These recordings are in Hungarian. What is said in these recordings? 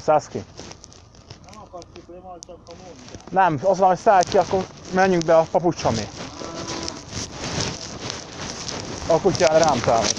szállsz ki? Nem akarsz kifli, majd csak a mondja. Nem, az van, hogy szállj ki, akkor menjünk be a papucsamé. A kutyán rám támad.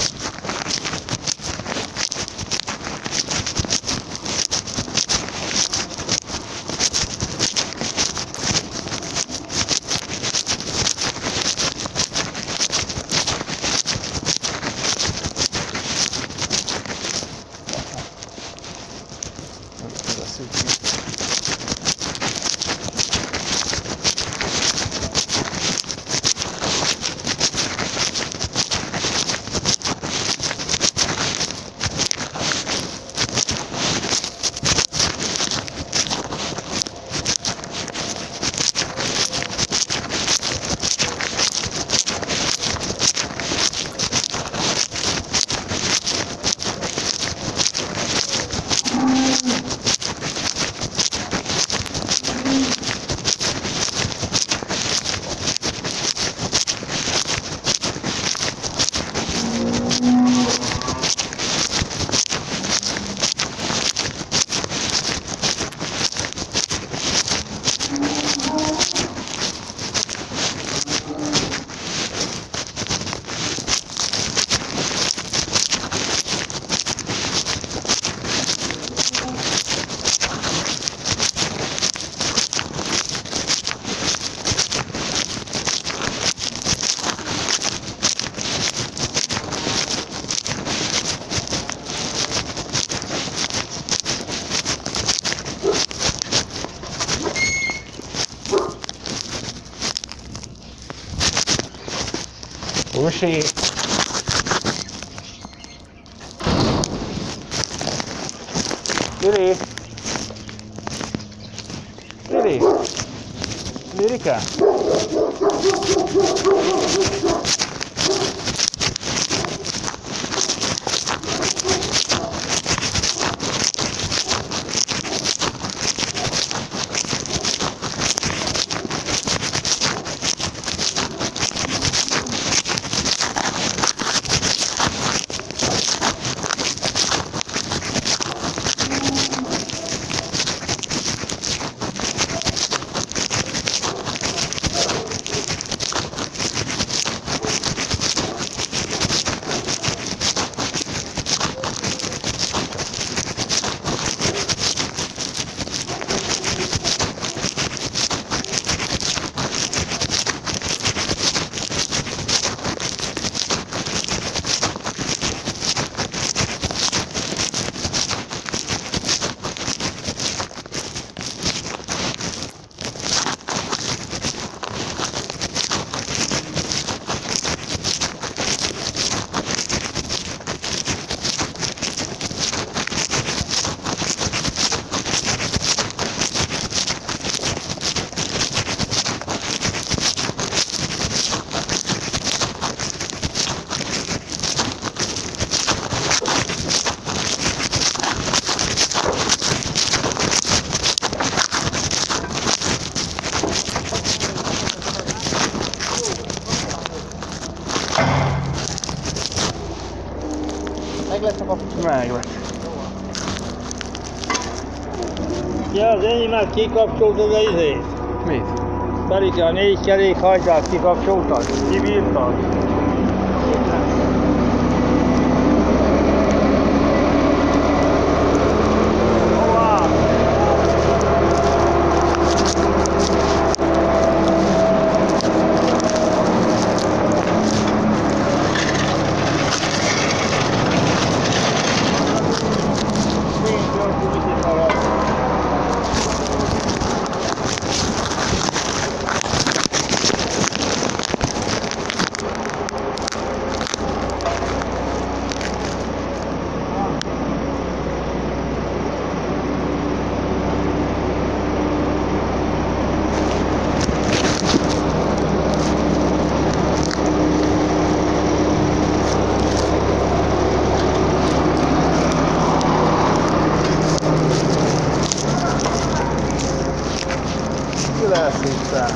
Usi! Lili! Lili! Lilika! Meg lesz a papucs? Meg lesz. Ja, az enyémet kikapcsoltad az izét. Mit? Pedig a 4 kerékhajtát kikapcsoltad, kibírtad. lesz itt el.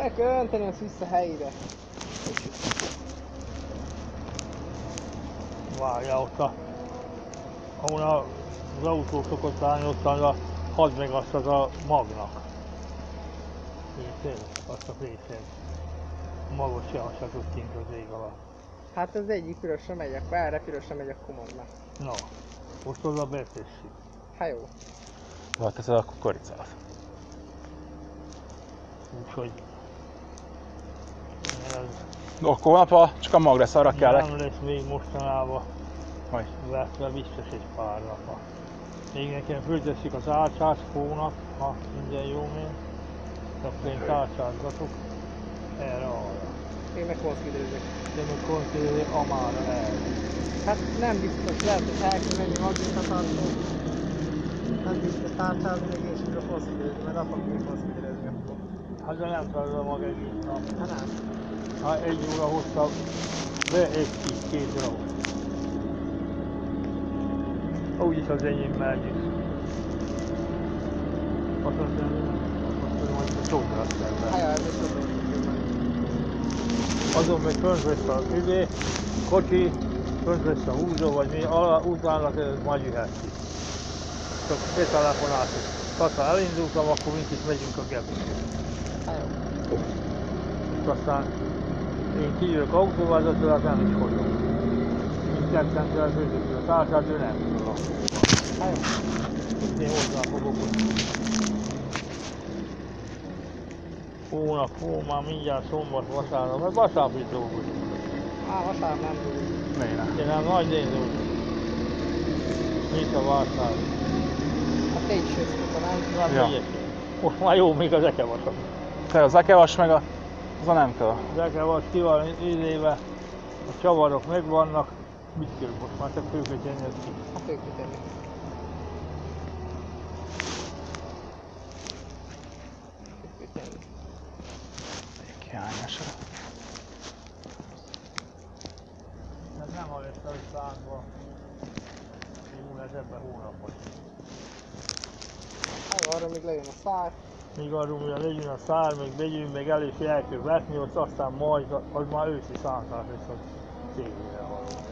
El kell önteni azt vissza helyére. Várjál ott ahol az autó szokott állni, ottan hadd meg azt az a magnak. Érted? Azt a részét. Magot se hasatott kint az ég alatt. Hát az egyik pirosra megy, akkor erre pirosra megy, akkor mondnak. Na, most oda beteszik. Hát jó. Hol teszed a kukoricát? Úgyhogy... Ez Akkor holnap csak a mag lesz, arra kellek. nem lesz még mostanában Hogy? vetve biztos egy pár nap. Még nekem fölteszik az árcsát hónap, ha minden jó még. Akkor én tárcsázgatok erre-arra. Én meg konszkidőzök. De még konszidőzni amára el. Hát nem biztos, lehet, hogy el kell menni magvitatartó. Nem biztos tárcsázni, meg én is tudok konszkidőzni, mert apa fogjuk konszkidőzni akkor. Hát de nem tartod mag egész nap. Hát nem. Ha egy óra hozta be egy-két darab. Úgyis az enyém megyik. Azt mondom, hogy a csókra szemben. Hát ez is tudom. Azon meg fönt vesz a kocsi, fönt vesz a húzó, vagy mi, utána majd jöhetsz. Csak betelefonáltuk. Aztán elindultam, akkor mindkét megyünk a Gebbe. Hát jó. És aztán én kijövök autóvezetőre, az nem is hagyom. Mindketten kell főzni a társát, ő nem tudom. Hát jó. Én hozzá fogok. Hónap, már mindjárt szombat, vasárnap, mert vasárnap is dolgozunk. Vasárnap nem tudjuk. Miért nem? Én nem nagy dolgozunk. Mint a vásárnap. Hát te is jössz, nem? Nem Ja. ilyesmi. Most már jó még az ekevasok. Te az ekevas meg az a nem kell. Az ekevas ki van éléve, a csavarok megvannak, mit kell most már csak főket jönni ki. Hát ők ütenik. Kiányásra. Ez nem a lesz a szánkba. Jó lesz ebben hónapban. Hát jó, arra még lejön a szár. Míg arról ugye legyünk a szár, még megyünk, meg elő is el kell vetni, ott aztán majd, az már őszi szánkás lesz a szélére valója.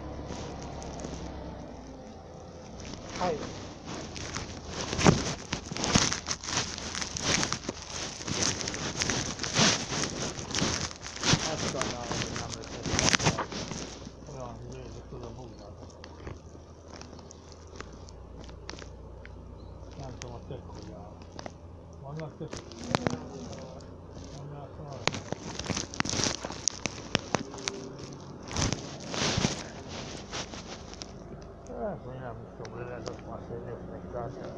Hát jó. Ezt sajnálom, hogy nem lesz ez olyan, hogy nézzük tudom húzni. Nem tudom, a tök hogy áll. Vannak tök? Vannak szar? Ez még nem is tudom, hogy ez azt már szépen tárgyal.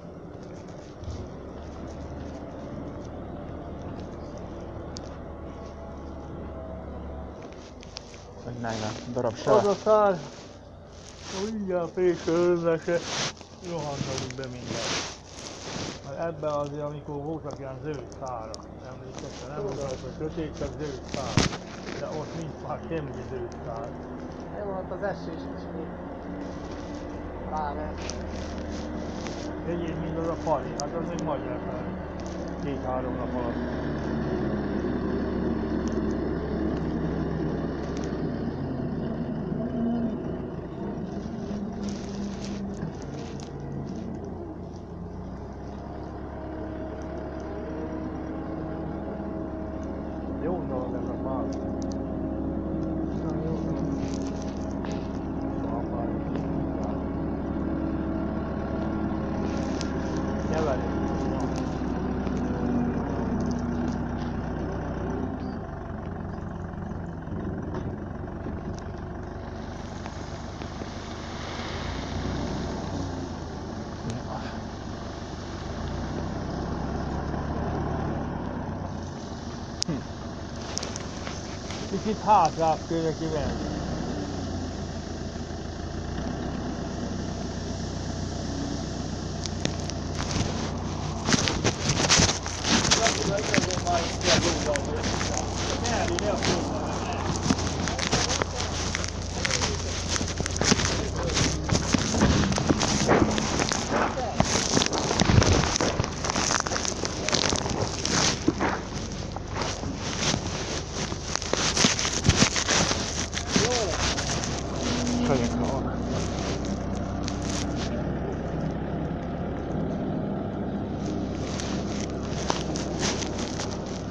Hogy 40 darab Az se. a szár, mindjárt pékölve se rohantunk be mindent. Mert ebben azért, amikor voltak ilyen zöld szárak, emlékeztem, nem volt az, hogy sötét, csak zöld szár. De ott nincs már semmi zöld szár. Jó, hát az esés is még rá lehet. Egyéb mind az a fali, hát az még majd lesz el 2-3 nap alatt. Jó dolog ez a fal. Na, jó. Nevelés. Kicsit hátrább kéne kivenni.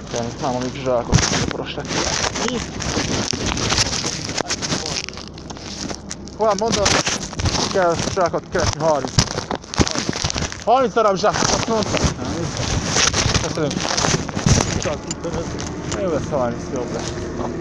Nem, amíg zsálkoztam a prostekkel. Mi? Hol mondod? Kell zsákot keresni 30. 30 darab zsák, azt mondtam. Köszönöm. Jó lesz 30, jobb lesz.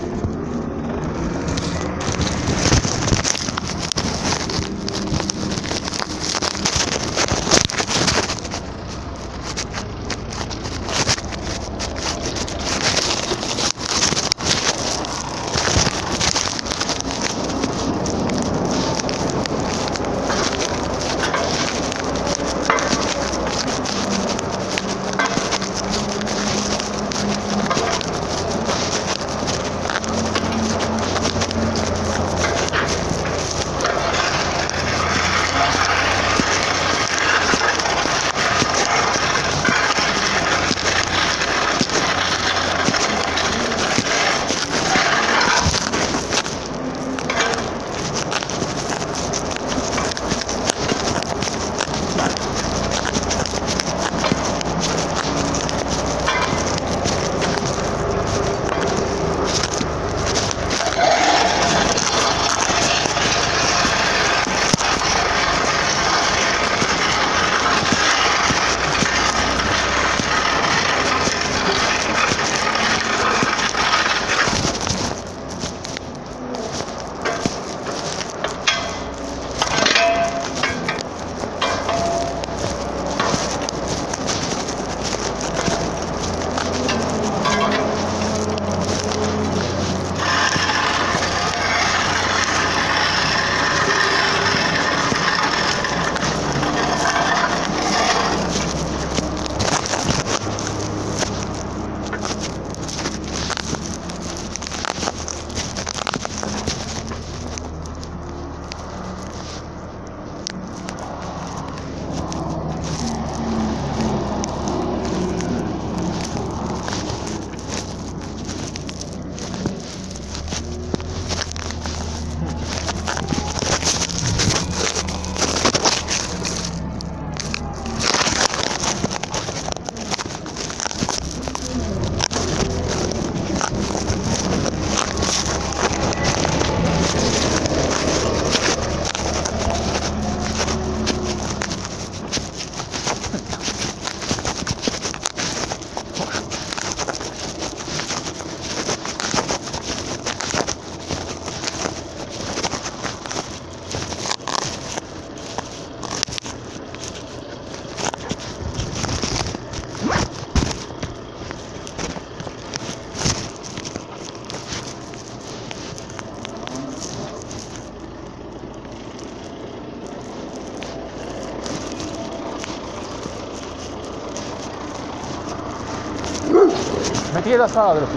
Me tiedä saadella.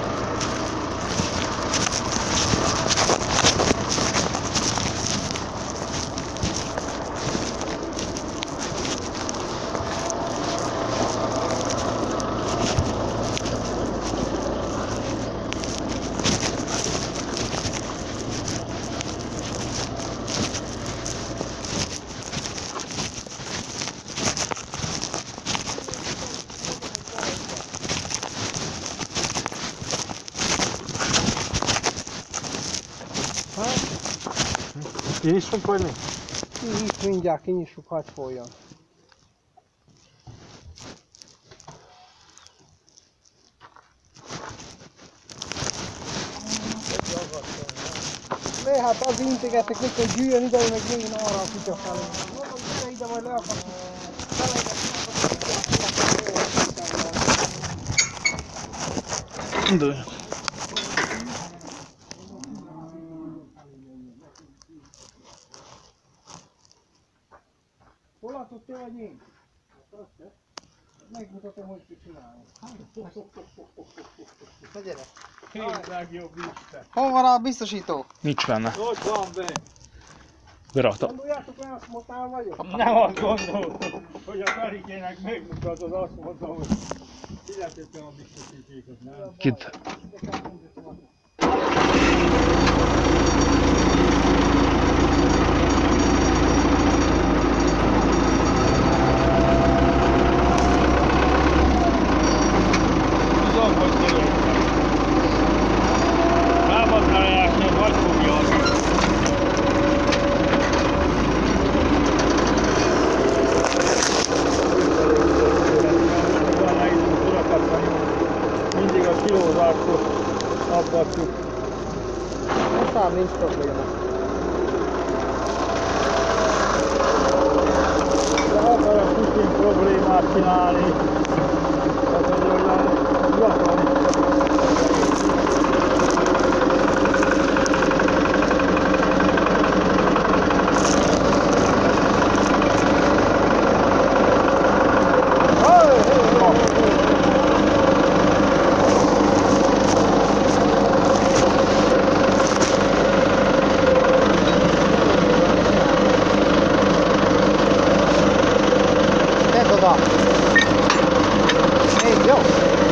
Kinyissunk vagy mi? Itt mindjárt kinyissuk, hadd folyjon. Ne, hát az integetnek, mikor gyűjjön ide, meg én arra a kutya felé. Mondom, gyere ide, majd leakadjuk. Indulj. Hol látod te vagy én? Megmutatom, hogy ki csinálom. Na gyere! Két legjobb Isten. Hol van a biztosító? Nincs benne. Ott van be. Berakta. Gondoljátok le, azt motál vagyok? Nem azt gondolom, hogy a Ferikének megmutatod, azt mondta, hogy illetettem a biztosítékot, nem? Kit. Tudom, hogy kilózáskor aggatjuk. Aztán nincs probléma. De akarok Putin problémát csinálni. Tehát, hogy olyan gyakran. Ez oda. Még jó.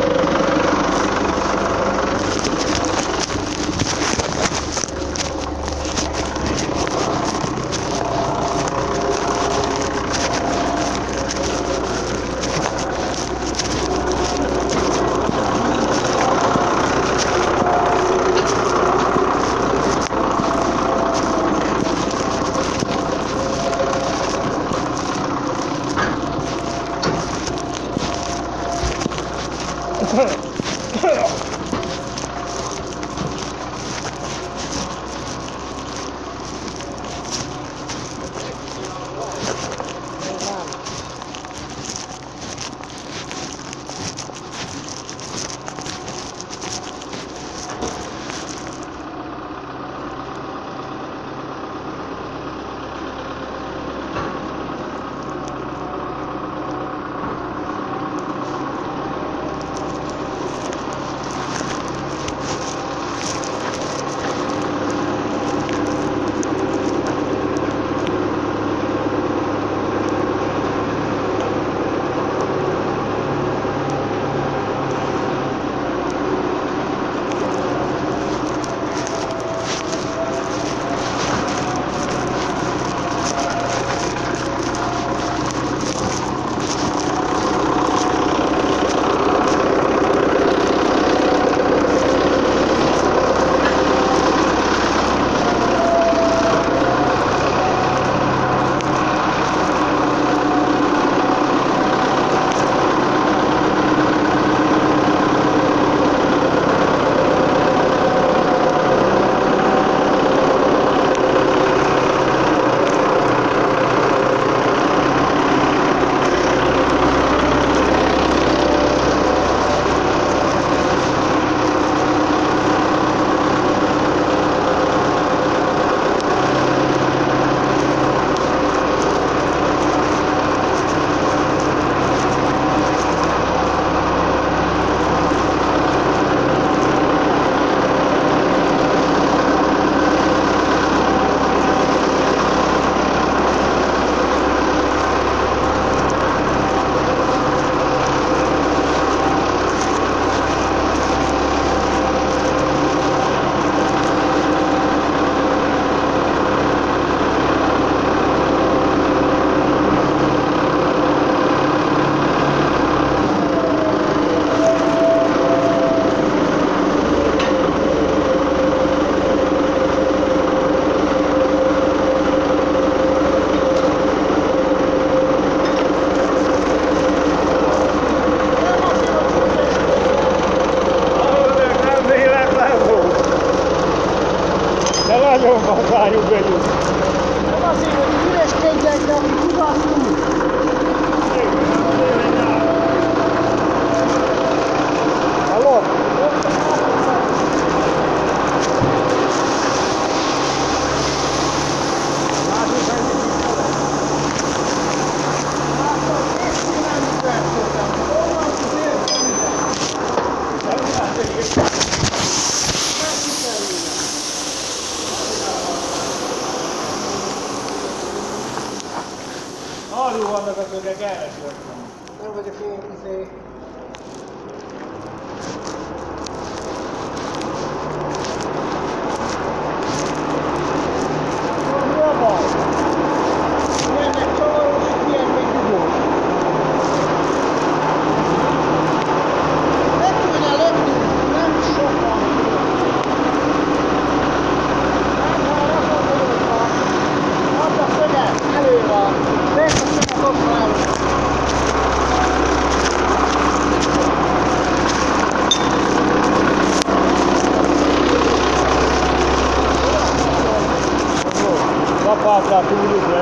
Nagyon várjuk velük. Nem azért, hogy üreskedjek, de aki tudatul. Halló? Arról vannak a kögek, elmeséltem. Nem vagyok én izé. Mi a baj? Milyennek csavaros, milyen még dugós. Nem tudja lökni, nem sokan. Nem, ha rakod add a szöget, elő van. Vesz a szöget ott van. hátrát túljuk le.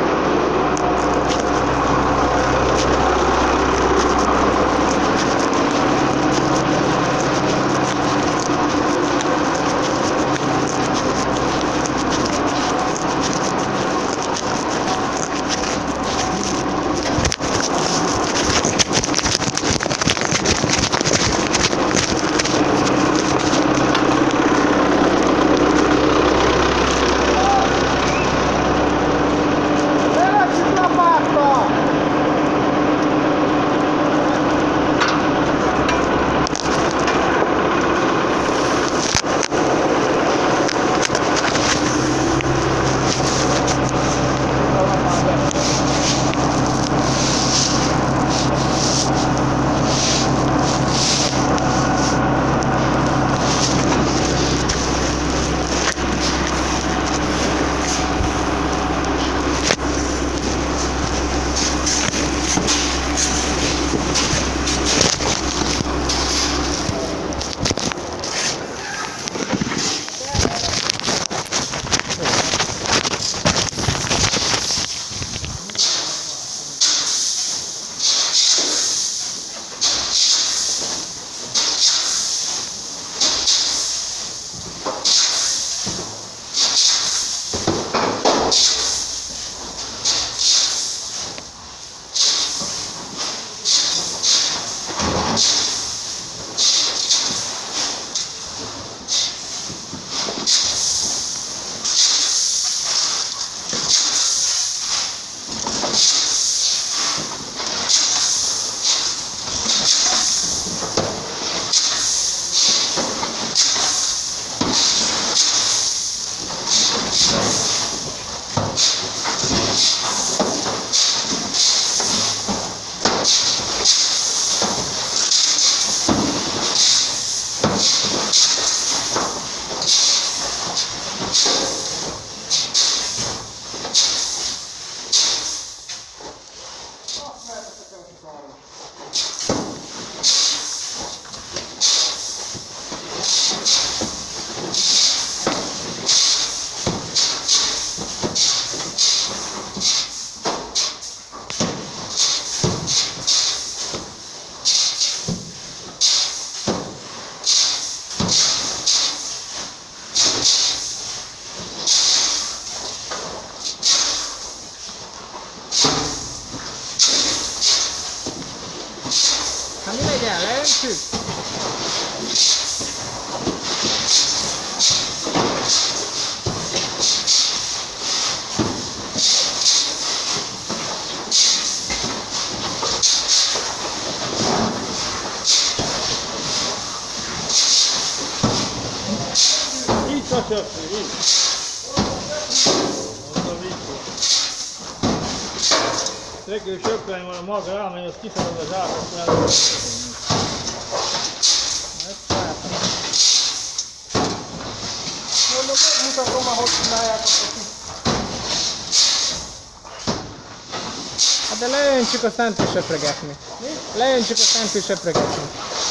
Neki söpölni van a maga, rámegy, azt kiszalad a zsákot mellett. Mondom, megmutatom, ahogy csinálják a kocsit. Hát de leöntsük, azt nem tud söpregetni. Leöntsük, azt nem tud söpregetni.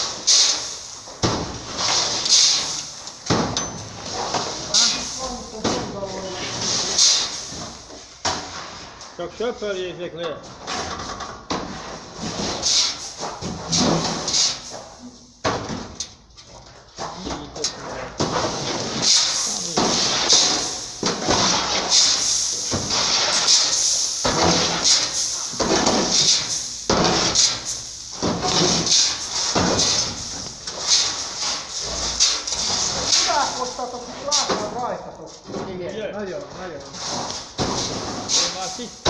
Csak söpörjétek le! Találkoztatok, itt látod rajtatok. Igen, nagyon, nagyon. Én már itt.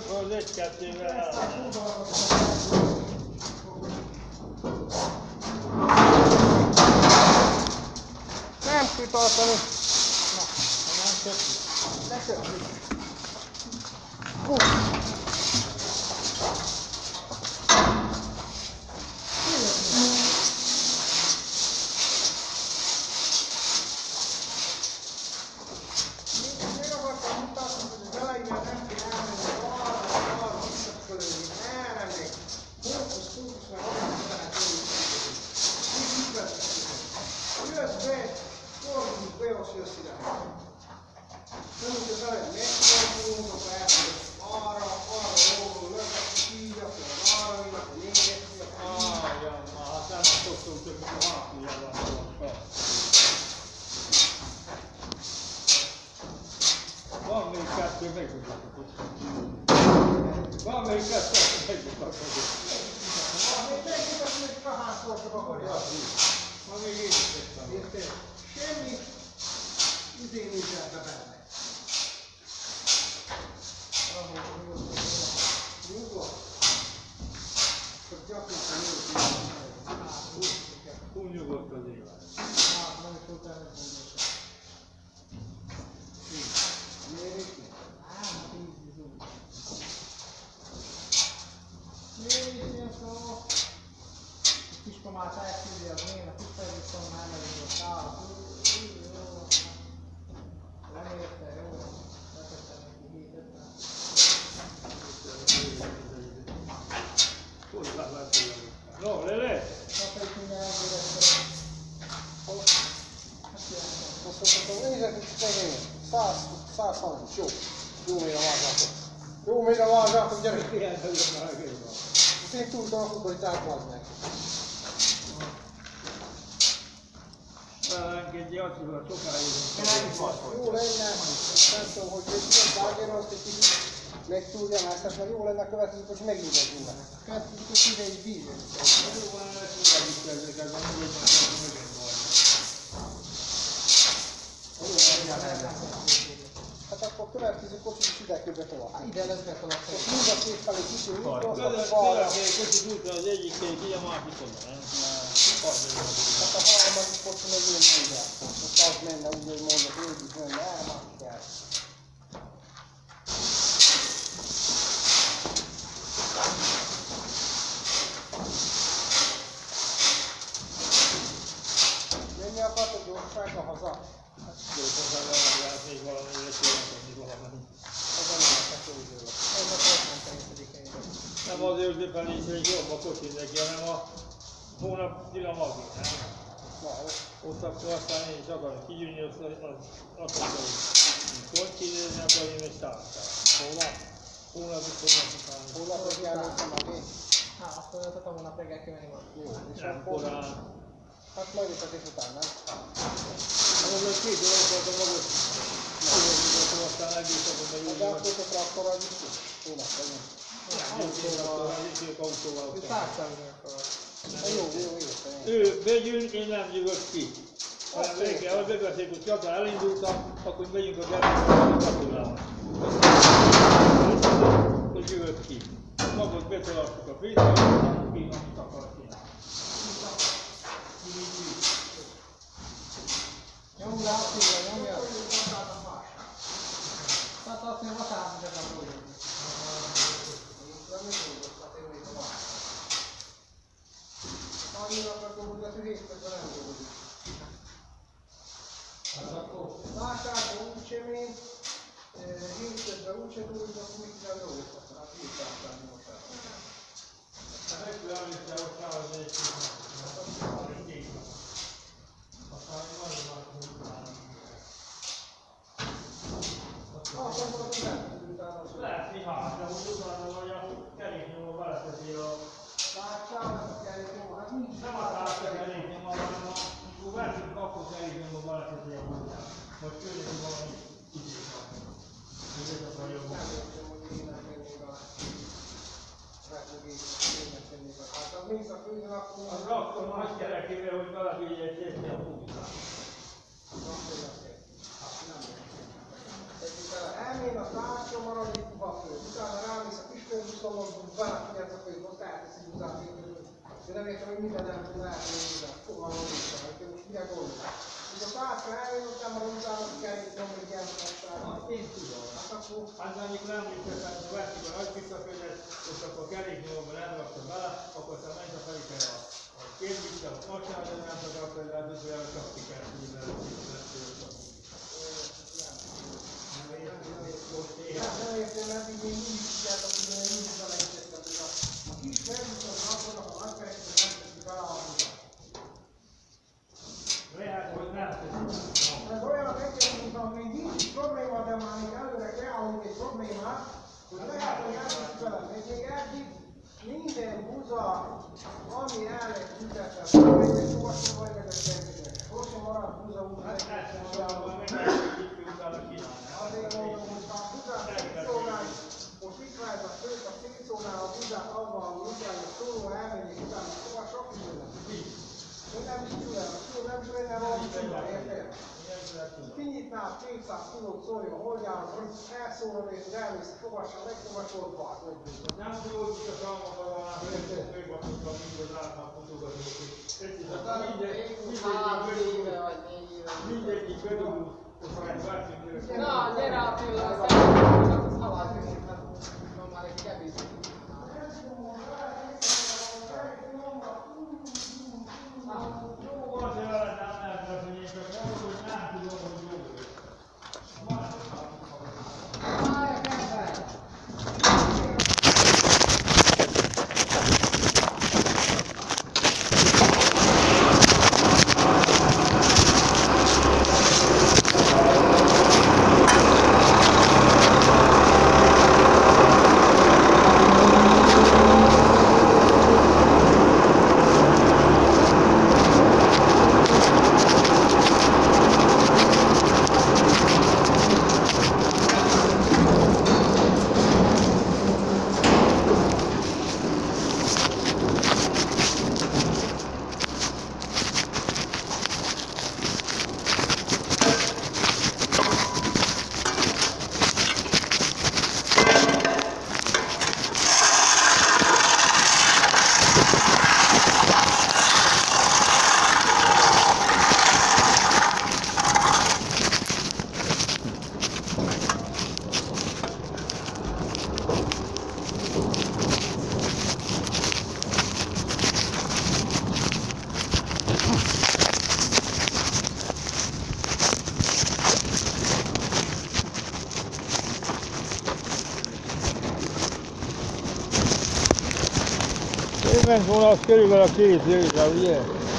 az egy-kettővel el. Nem tud tartani. Na, nem kötjük. Ne kötjük. Van még kettő, megmutatod. Van még kettő, megmutatod. Van még én is tettem. Semmi izé nincs ebbe benne. Nyugodt. Csak gyakorlatilag Úgy nyugodt az élet. nem is volt elmondani. Miért? Kiskamát elküldi az én, a kisfejlőszön már megyünk a szállat. Nem érte, jó? Letettem neki 7-50. No, Lele! Kapjuk minden elgérezte. Azt mondtam, nézzek itt szegény. 130, jó. Jó mélyre vázsátok. Jó mélyre vázsátok, gyerek! Ilyen hölgyek már egész van. Én tudtam a kukoricát vazd meg. Engedj Jacival sokáig. Jó lenne, nem tudom, hogy egy ilyen bágéron azt egy kicsit megtudjam ezt, mert jó lenne a következők, hogy megízedjünk be. Következők, hogy ide egy vízön. Jó van, ezt megint kezdek ezzel, hogy megint Hát akkor a következő kocsit is ide kell betolatni. Ide lesz betolatni. És mind a két felé kicsi mikroszkop, balra. Kicsit útra az egyik így a másik oda, nem? Hát a harmadik kocsi meg én mondja. Most az menne úgy, hogy mondok, ő is menne, erre már kell. Menni akartok gyorságra haza? Még valamire kérni valami. Ez a nézetek jó idő. Ez a 29. Nem azért, hogy befelé egy jobb a kocsi neki, hanem a hónap magig, nem? Ott akkor aztán én is akarom kigyűjni, azt akarom, hogy kinézni, akkor én egy tárcát. Hónap? Hónap után. Hónap megjelöltem meg én? Hát, azt mondod, hogy hónap reggel kimenni van. Jó, és Nem akkor... korán. Hát majd is után, nem? Az két dolog volt a magot. Azért aztán egész akkor meg úgy. De akkor a traktorral viszont? Hónap vagyunk. Autóval. Ő tárcázni akar. Jó, értem. Ő megyünk, én nem jövök ki. Hanem reggel, hogy megbeszéljük, hogy Csata elindultam, akkor megyünk a gerendával a Csatulával. Hogy jövök ki. Magot betolattuk a fészet, utána ki, amit akar csinálni. Nyomd rá, Attila, nyomja. Tehát azt mondja, vasárnap de nem úgy. Annyira akkor hogy a hétközben nem dolgozik. Vásárban úgyse mént, hétközben úgyse dolgozik, akkor mit kell dolgozni? Hát hétvásárban mosában. Hát egyszer emlékszel, hogy kell az egy kicsit. Aztán nagyon nagy munkálni. Akkor mondom, nem tud utána szó. Lehet, mi hát, de úgy utána vagy a keréknyomó beleteszi a... Vásárban kell, jó, hát nincs. Nem a társa keréknyomó, hanem amikor veszünk, akkor keréknyomó beleteszi a munkát. Most különböző valami kicsit van. Ez ez a jobb. Nem értem, hogy én nem mennék a repülőgépet, én nem mennék a... Hát az mész a főzön, akkor... Az akkor nagy kerekével, hogy belefigyeljek érni a munkát. Elmész emény, azt látja, maradj egy puha föld. Utána rámész a kis földbuszon, bárkinek a föld, ott elteszi buzát végül. De nem értem, hogy minden nem tud látni a buzát. Fogalmam vissza, hogy most mire gondolsz. És a pászra eljön, utána a buzának kell itt nyomni, hogy elmondássára. Én tudom. Hát akkor... Hát amikor emlékeztem, hogy veszik a nagy visszaföldet, és akkor keréknyomban nem raktam bele, akkor aztán ment a felére a két vissza, a macsánat, de nem csak akkor, de az olyan csak ki kell tudni, Nem értem, eddig én mindig figyeltem, hogy én mindig belejtettem, hogy a kis felbuszon kapcsolnak a nagy kerekben nem teszi bele a buzát. Lehet, hogy nem teszik. Ez olyan nekem, mint ami nincs probléma, de már még előre kreálunk egy problémát, hogy lehet, hogy nem teszi bele. Még eddig minden buza, ami el lett ütetve, vagy egy sosem vagy meg a semminek. Sosem maradt buza úgy, hogy azért mondom, hogy ha a buzát szétszórnál, most itt vált a főt, a szétszórnál a buzát avval, hogy utána a szóló elmenjék utána, szóval sok idő lesz. Én nem is tudom, nem is lenne valami tudom, érted? Kinyitnál 200 kilót szóljon a holdjára, hogy elszórod és elmész, fogassa, megfogasod, bár, hogy buzat. nem tudod, hogy a salmakban van, hogy főbakotva mindaz átnak mutogatni. Mindegyik bedugunk, aztán egy várcink. Na, gyere a pillanat, csak az haladni, mert van már egy kevés. Jó volt, hogy veled nem lehet rakni, én csak mondom, hogy nem tudom, hogy jó vagyok. Várj, kezdve! Ment volna az körülbelül a 2 évre, ugye?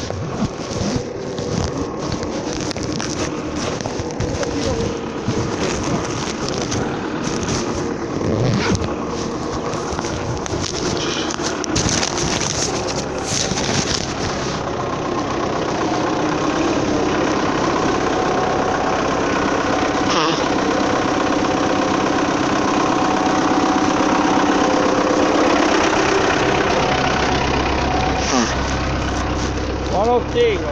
Van ott tégla?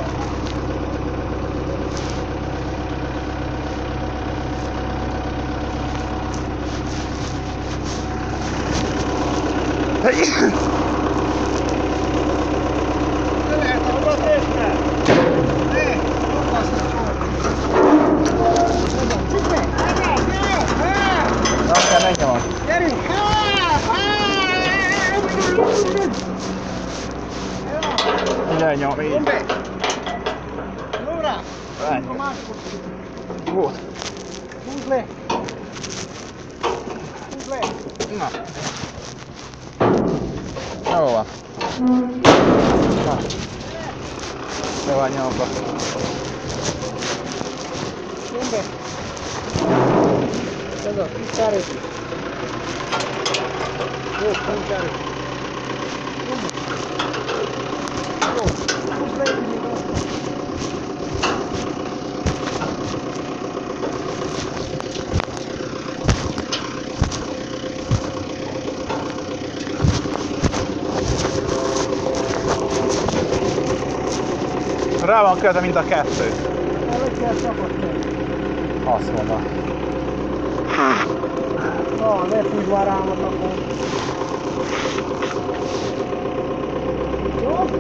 De lehet, hogy ott érte? Ne, fogasznak Nem kell megnyomni. gyerünk! Mindjárt nyom, így. Nyomd be! Nyomd rá! Ennyi. A másikot! Volt. Húzd le! Húzd le! Na. Jó van. Na. Jó van nyomva. Nyomd be! Ez a kis káröki. Jó, kis káröki. Nyomd be! Jó, húzd le, így még azt. Rá van kötve, mint a kettő. El kell csapatni. Azt mondom. Na, ne fújj már rám a tapon. Jó?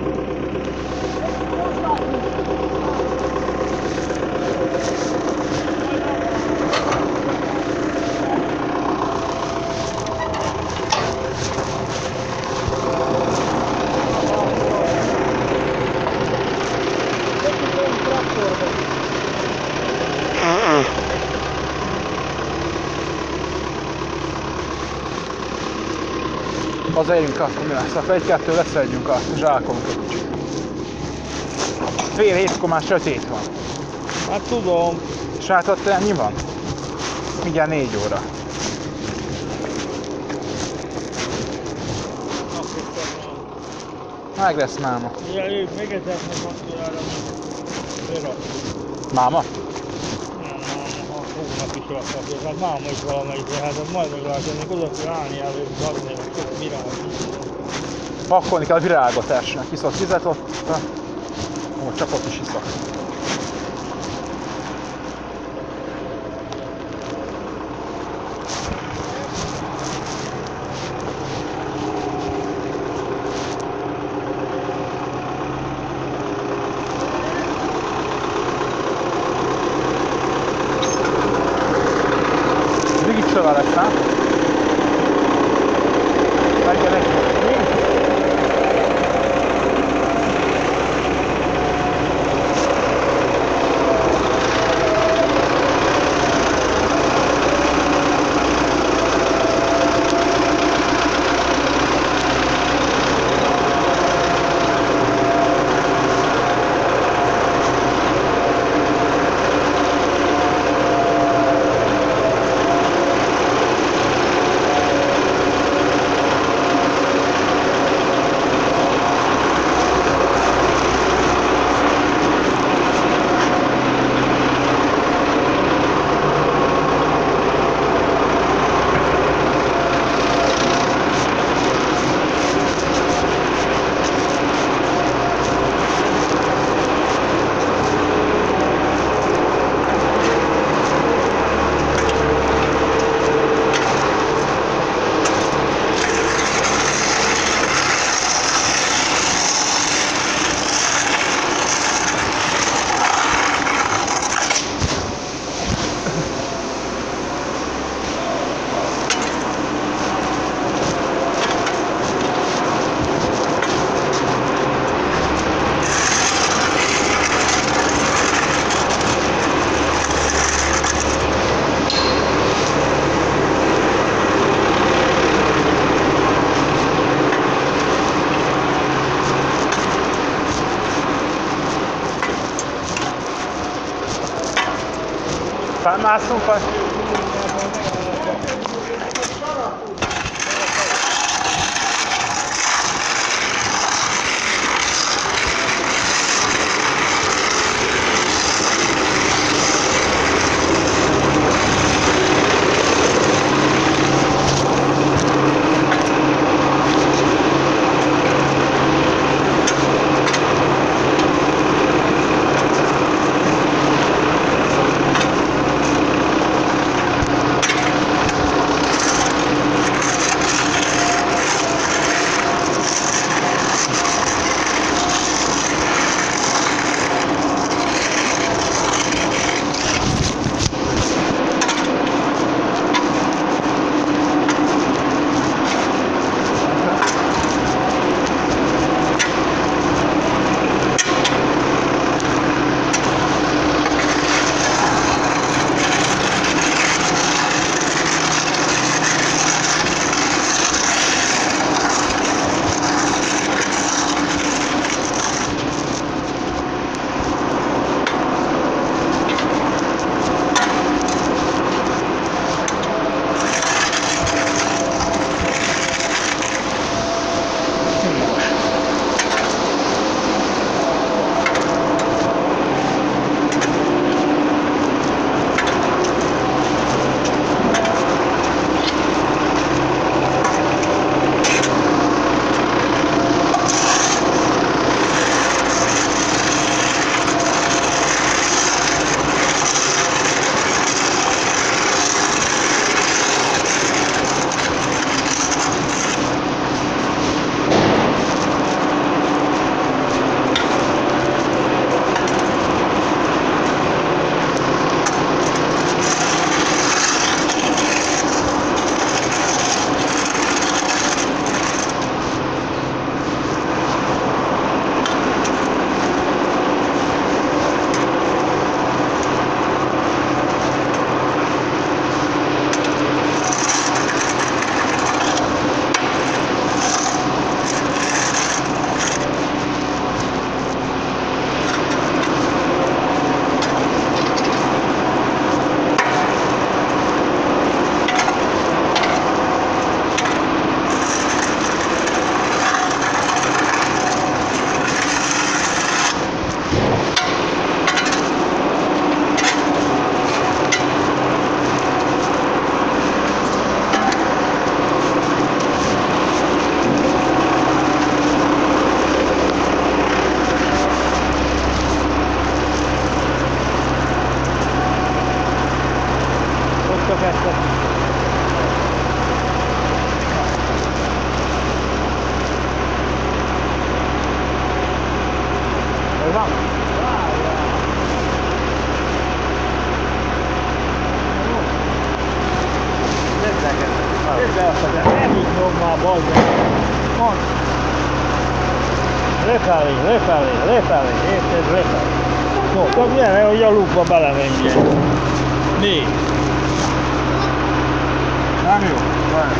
Hazaérünk, akkor mi lesz? Akkor egy-kettő leszedjünk a zsákolunk egy kicsit. Fél hétkor már sötét van. Hát tudom. És hát ott ennyi van? Mindjárt 4 óra. Meg lesz máma. Ja, ők még egyszer megmondjára, mint Máma? nem, a hónap is raktak, hát máma is valamelyik, hát majd meglátja, még oda kell állni előbb, adni, hogy sok virág. Pakkolni kell a virágot elsőnek. Iszok vizet ott. Ó, csak ott is iszok. Végig csöve lesz, nem? Legyen egy. Felmászunk a... Nem így nyom már, bazdmeg. Lefelé, érted, lefelé. No, csak gyere, hogy a lukba belemenjen. Négy. Nem jó? Várj.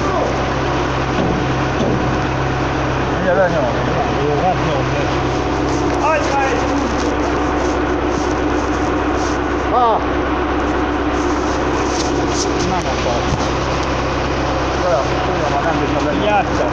Mindjárt lenyom. Jó, hát nyom meg. Ajj! Nem akar. Olyan, már nem bírtam lenyomni. Játszak.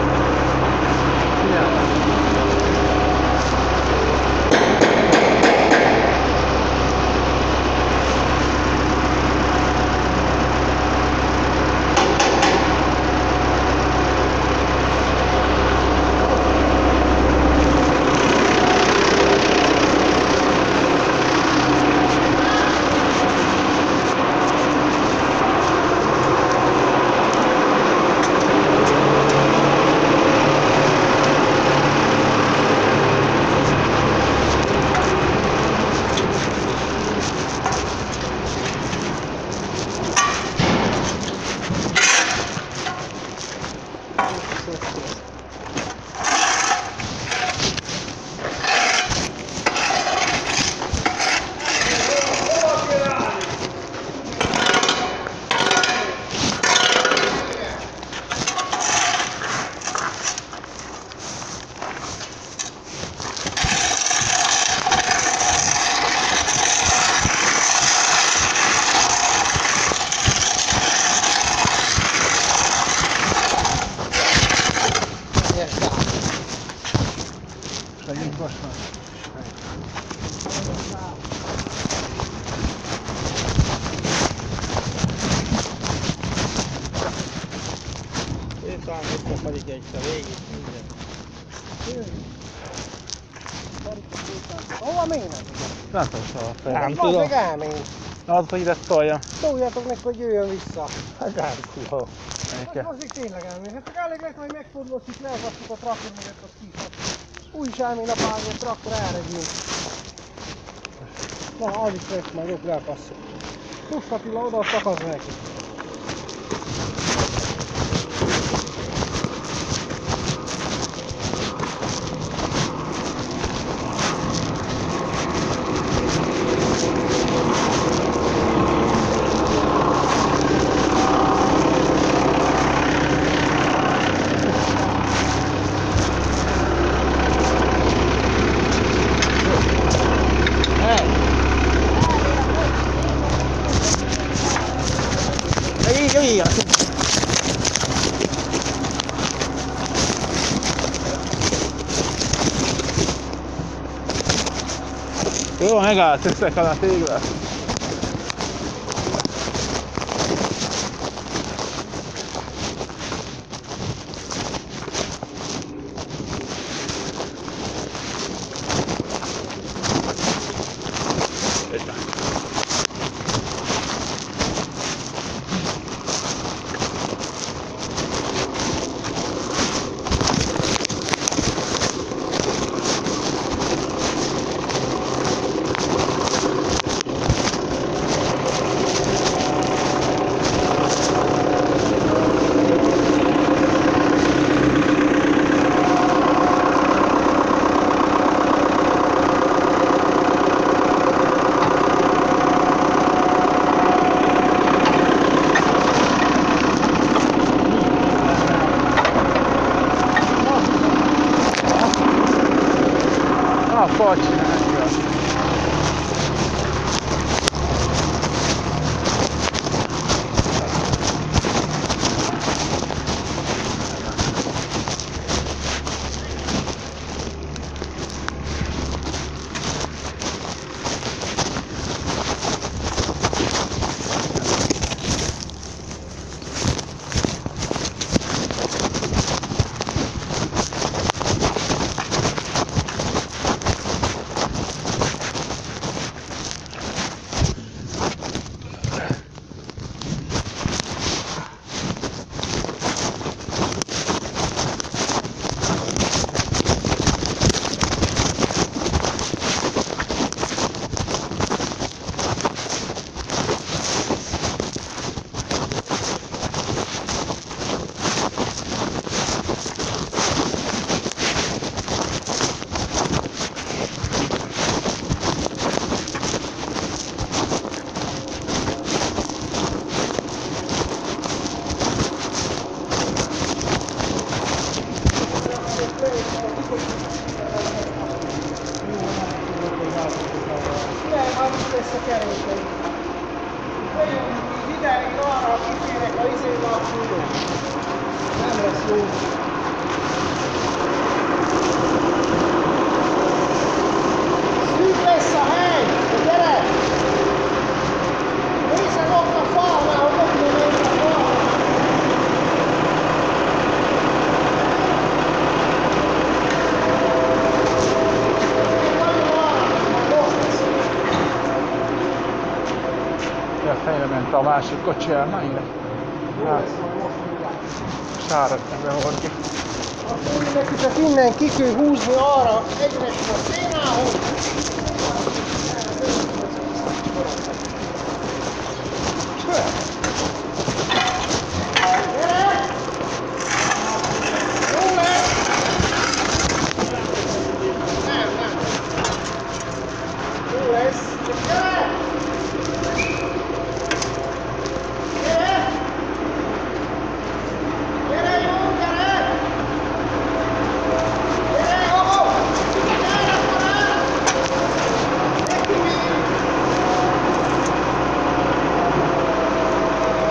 Segít most már. Én talán összefarik egyszer végig minden. Hova mének? Nem tudom, szóval fejlem. Nem Az tudom. meg elmény. Az, hogy ide toljam. Szóljatok neki, hogy jöjjön vissza. Hát árkuló. Az azért tényleg elmény. Hát csak elég lett, hogy megfordulsz itt, leakasszuk a traktor mögött a kifat. Úgy is elmény a pálya, a traktor elregyünk. Na, az is lesz, majd ott leakasszuk. Tusk Attila, oda szakazz neki. Jó, megállt, összekal a téglát. kiló. Nem lesz jó. Szűk lesz a hely, de gyere! Nézzed ott a falnál, hogy ott nem ér a falnál. Fejre ment a másik kocsi el, na ide. Hát, sárat megbevarja. Akkor neki csak innen ki kell húzni arra egyenesre a szénához. Gyere! Jó lesz! Nem. Jó lesz, csak gyere! Gyere! Gyere, jó, gyere! Gyere, jó! Gyere, gyere! Neki még!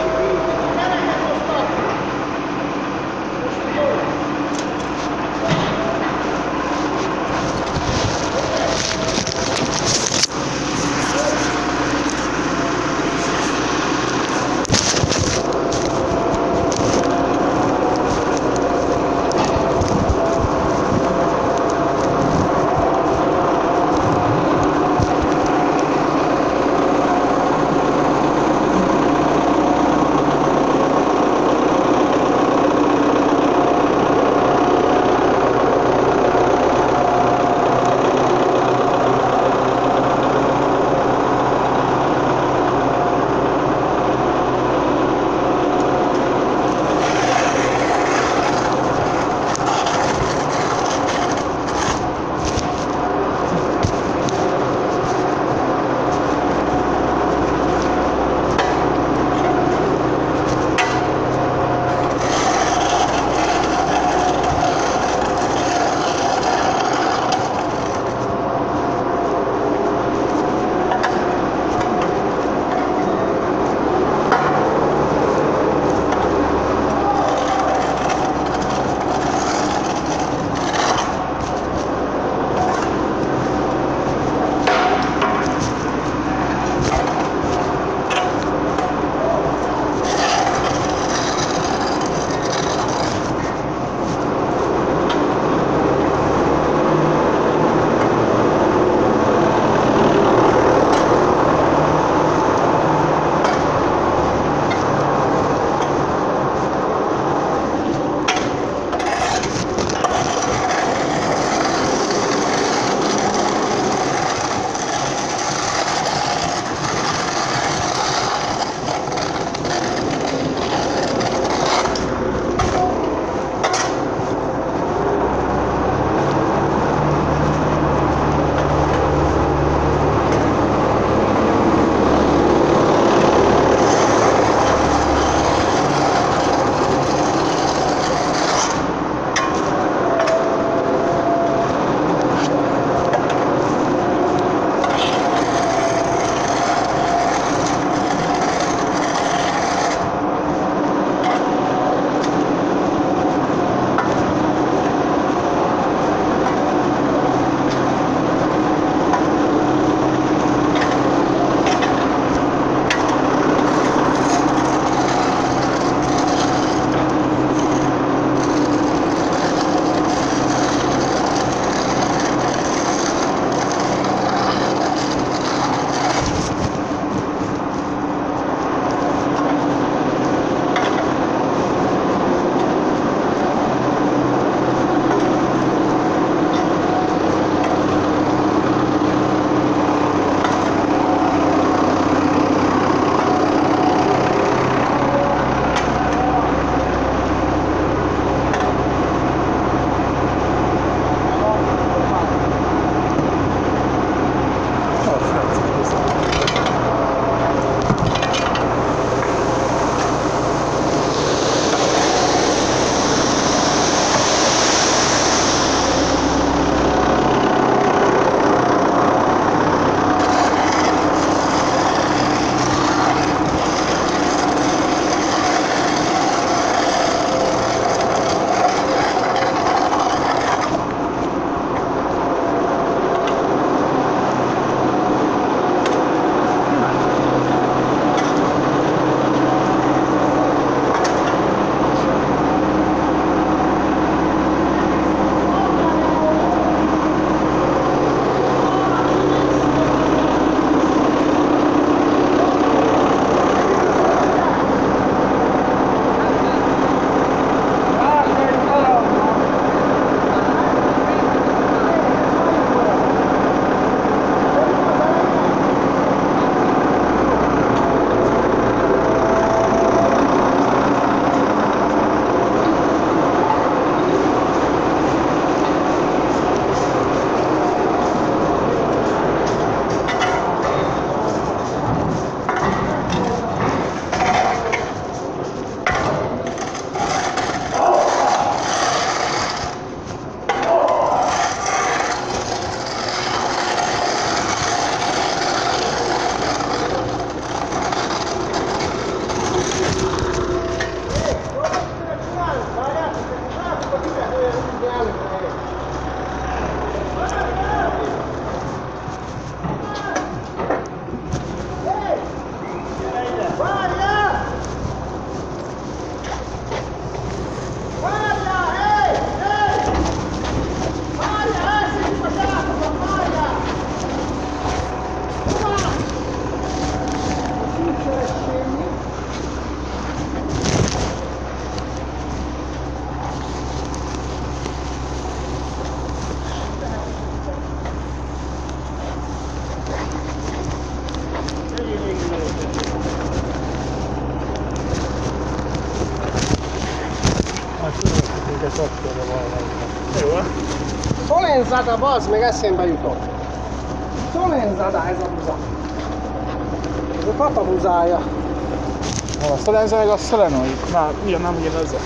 kell kapcsolni valamelyiknek. Jó, Solenzada, bazd meg, eszembe jutott. Solenzada ez a buza. Ez a papa buzája. A Solenza meg a Solenoid. Na, ilyen nem jön ezzel.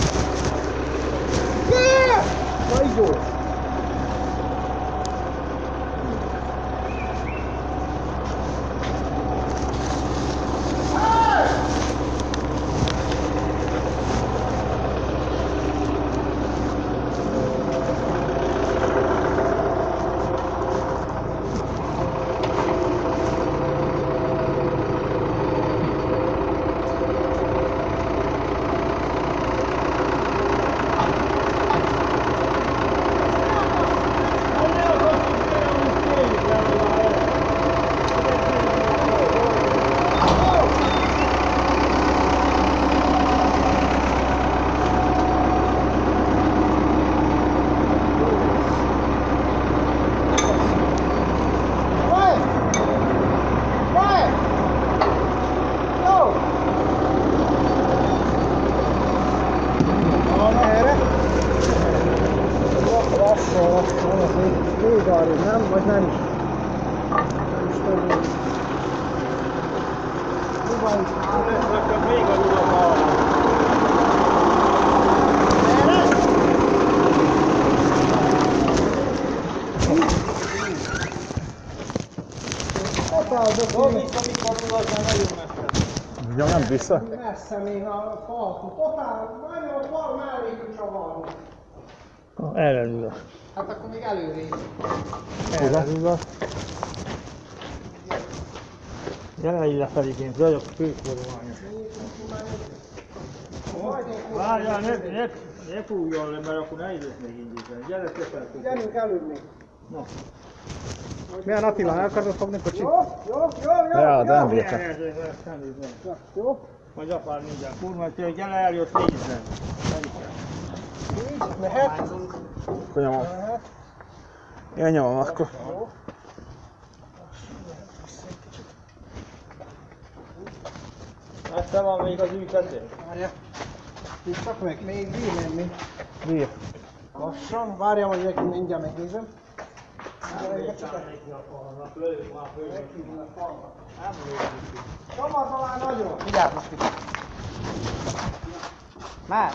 Na így jó. Nem, vagy nem is. Nem is tudom. Próbáljuk. Nekem még a uram Ja, nem vissza? Messze még a faltól. Totál, majdnem a fal mellé tud csavarni. Erre ül. Hát akkor még előrébb. Erre ül. Jelenleg lefeléként vagyok főkormányos. Várjál, ne fújjon le, mert akkor nehéz lesz még indítani. Gyere szépen. Gyerünk előbb még. Na. Milyen Attila, el akarod fogni kocsit? Jó. Ja, de nem bírta. Jó. Majd apád mindjárt kurva, hogy gyere eljössz nézzen. Így, mehet. Akkor nyomom. Én nyomom akkor. Jó. Messze van még az ültetés? Várja. Itt csak meg, még bír menni. Bír. Lassan, várjam, hogy neki mindjárt megnézem. Kamarba már nagyon. Vigyázz most itt. Már.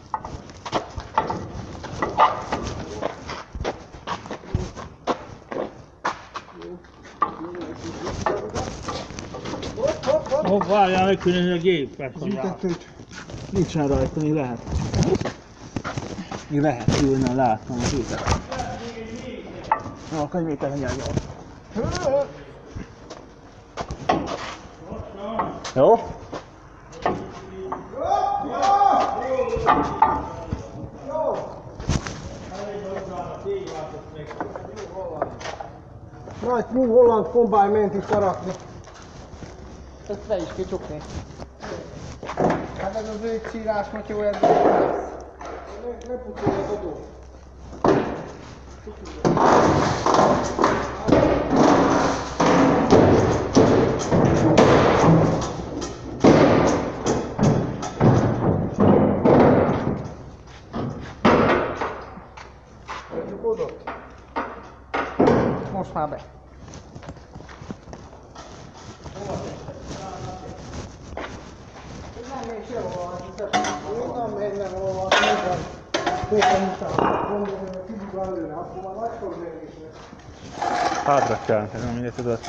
Hopp, várjál, megkülönni a gép. Persze, Ültetőt. nincsen rajta, még lehet. Még lehet ülni, látom a gépet. Na, akkor egy méter nyelj. Jó? Nagy New Holland Combine ment itt aratni. Ezt le is kicsukni. Hát ez az ő csírás, hogy jó ez lesz. Ne pucolj a Dodó. Most már be. Nem megy sehova, nem megynek hova, nézem. Nézem utána, gondolom, hogy kibúg előre, akkor már nagy problémés lesz. Hátra kell, ez nem mindegy tudod.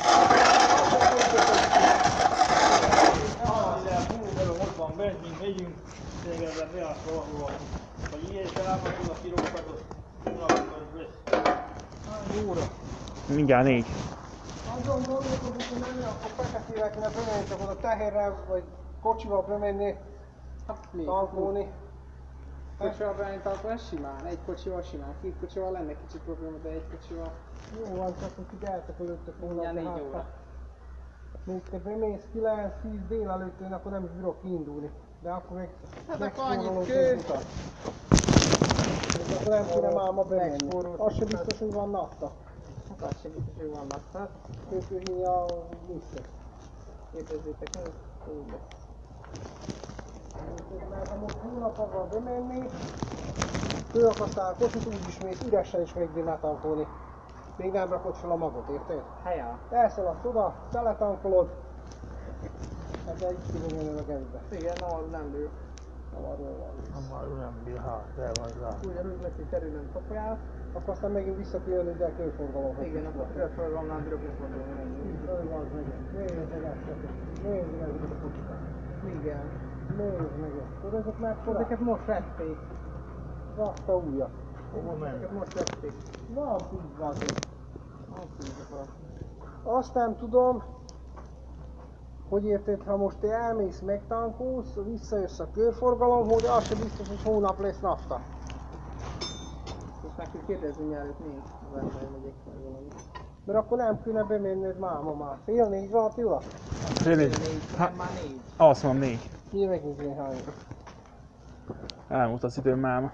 Ott van benzin, megyünk, tényleg beállsz valahova. Vagy ilyen se lámadod a kirókadot, akkor lesz. Jóra. Mindjárt 4. Azon gondolkodunk, hogy menni, akkor feketével kéne bemenni, csak oda tehérrel, vagy kocsival bemenni, tankolni. Kocsival bemenni, akkor ez simán, egy kocsival simán, két kocsival lenne kicsit probléma, de egy kocsival Jó van, csak hogy így eltökölöttek volna. mindjárt 4 óra. Még te bemész 9-10 délelőttön, akkor nem is bírok kiindulni. De akkor meg Hát akkor annyit megspórolok kő. az utat. Akkor nem kéne már ma bemenni. Az se biztos, hogy van napta. Hát az sem biztos, hogy vannak, hát Kőkőhínyi a vissza. kérdezzétek meg, úgy lesz. Mert ha most hónapban bemenni, Fölakasztál a kocsit, úgyis még üresen is megbírná tankolni. Még nem rakod fel a magot, érted? Helya. Elszaladsz oda, teletankolod. Hát egy kilómérő a kezbe. Igen, nem bír. Nem arról van. Nem bír, hát, el van rá. Ugyanúgy neki terül nem kapjál. Akkor aztán megint vissza kell jönni, de a körforgalomhoz. Igen, akkor körforgalomnál bírok is gondolni. Nézd meg ezt. Nézd meg ezt a kocsikat. Igen. Nézd meg ezt. Tudod, ezek mekkora? Ezeket most vették. Rakta újat. Hova menj? Ezeket most vették. Van tudva. Nem. Azt nem tudom, hogy érted, ha most te elmész, megtankolsz, visszajössz a körforgalomhoz, de az sem biztos, hogy hónap lesz nafta. Most meg kell kérdezni, mielőtt nincs. Vendel megyek meg valami. Mert akkor nem kéne bemenned máma már. Fél négy van, Attila? Fél négy. Nem, már 4. Azt mondom 4. Miért megint néhány? Elmúlt az időm máma.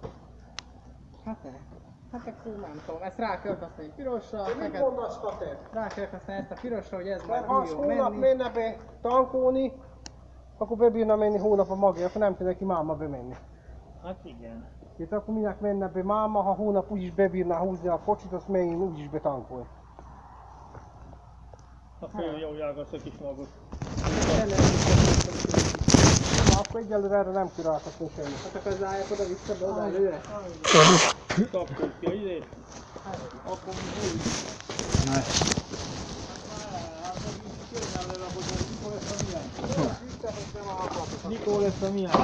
Hát akkor nem tudom, ezt rá kell használni pirosra, Mit mondasz, Pater? rá kell használni ezt a pirosra, hogy ez Mert már ha az bírjon hónap menni. menne be tankolni, akkor bebírna menni hónap a magja, akkor nem kéne neki máma bemenni. Hát igen. Itt akkor minek menne be máma, ha hónap úgyis bebírná húzni a kocsit, azt menjen úgyis betankolni. A fölnyomják azt a kis magot. Na, akkor egyelőre erre nem kell rákatni semmit. Hát akkor zárják oda vissza be oda előre. Kapcsolj ki a izét. Akkor úgy. Mikor lesz a milyen?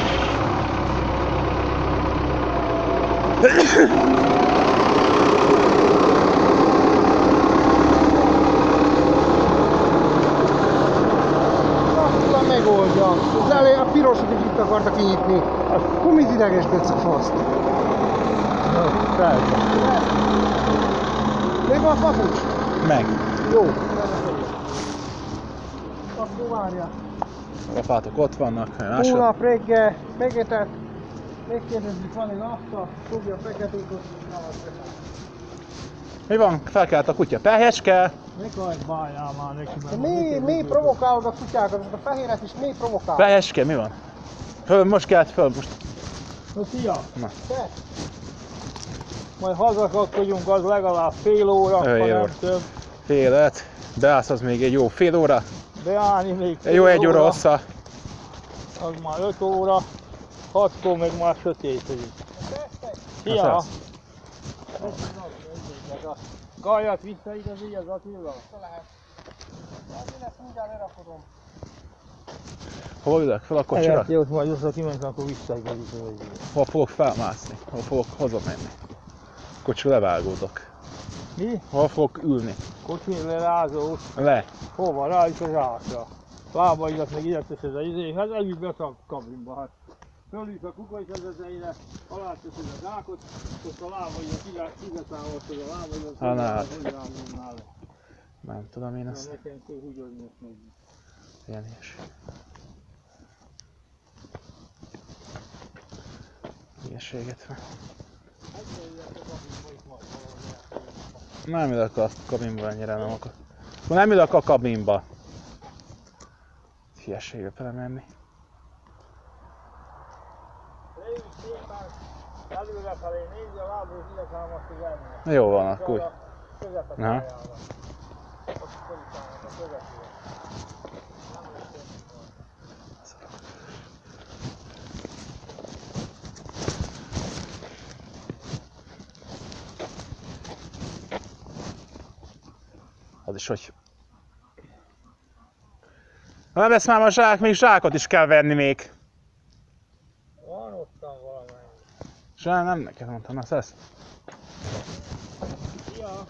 Attila megoldja. Az elején a pirosat is itt akarta kinyitni. Akkor mit idegeskedsz a faszt? Meg a papucs? Meg. Jó. Akkor várja. A lapátok ott vannak. Hónap reggel megetett. Megkérdezzük, van egy nafta, fogja a feketékot, és Mi van? Felkelt a kutya. Peheske. Mikor bájál már neki, mi provokálod a kutyákat, ezt a fehéret is mi provokálod? Peheske, mi van? Most kelt föl, most. Na szia! Te? Majd hazakatkodjunk, az legalább fél óra, ha Jó. nem több. Fél öt. Beállsz az még egy jó fél óra. Beállni még fél Jó egy óra hossza. Az már 5 óra, 6-kor meg már sötétedik. Szia! Az Gajat visszaigazolja az Attila? Lehet. Én ezt mindjárt lerakodom. Hol ülök? Fel a kocsira? Jó, majd össze kimegyünk, akkor visszaigazolja. Hol fogok felmászni? Hol fogok hazamenni? Kocsira levágódok. Mi? Hol fogok ülni? Kocsin lerázós. Le. Hova? Rájuk az ásra. Lábaidat meg ide teszed az izé, hát együtt be a kabinba. Hát. Fölülsz a kukoricazatejére, alá teszed a zsákot, azt a lábaidat kibeszállítod a lábaidat, Hát, ne, hát. hogy rázódnál le. Nem tudom én ezt. Nekem kell húgyozni ezt meg. Ilyen is. Hülyeséget van. Nem ülök a kabinba, ennyire nem akar. Nem ülök a kabinba. Hülyeséget belemenni. Légy szépen, előre felé nézd, a lábról ide támasztod elni. Jó van, akkor. Közep a Aha. pályába. Ott fölítállnak a közepére. Az is hogy... Nem lesz már a zsák, még zsákot is kell venni még. Van ottan valamennyi. Zsák nem neked mondtam, azt ezt. Szia!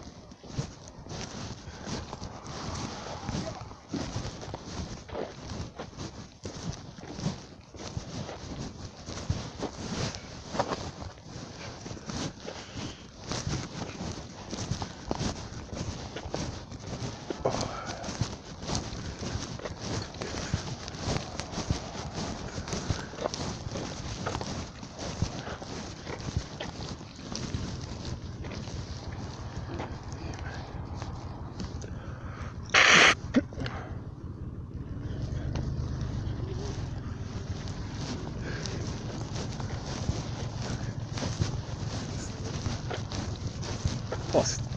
Azt.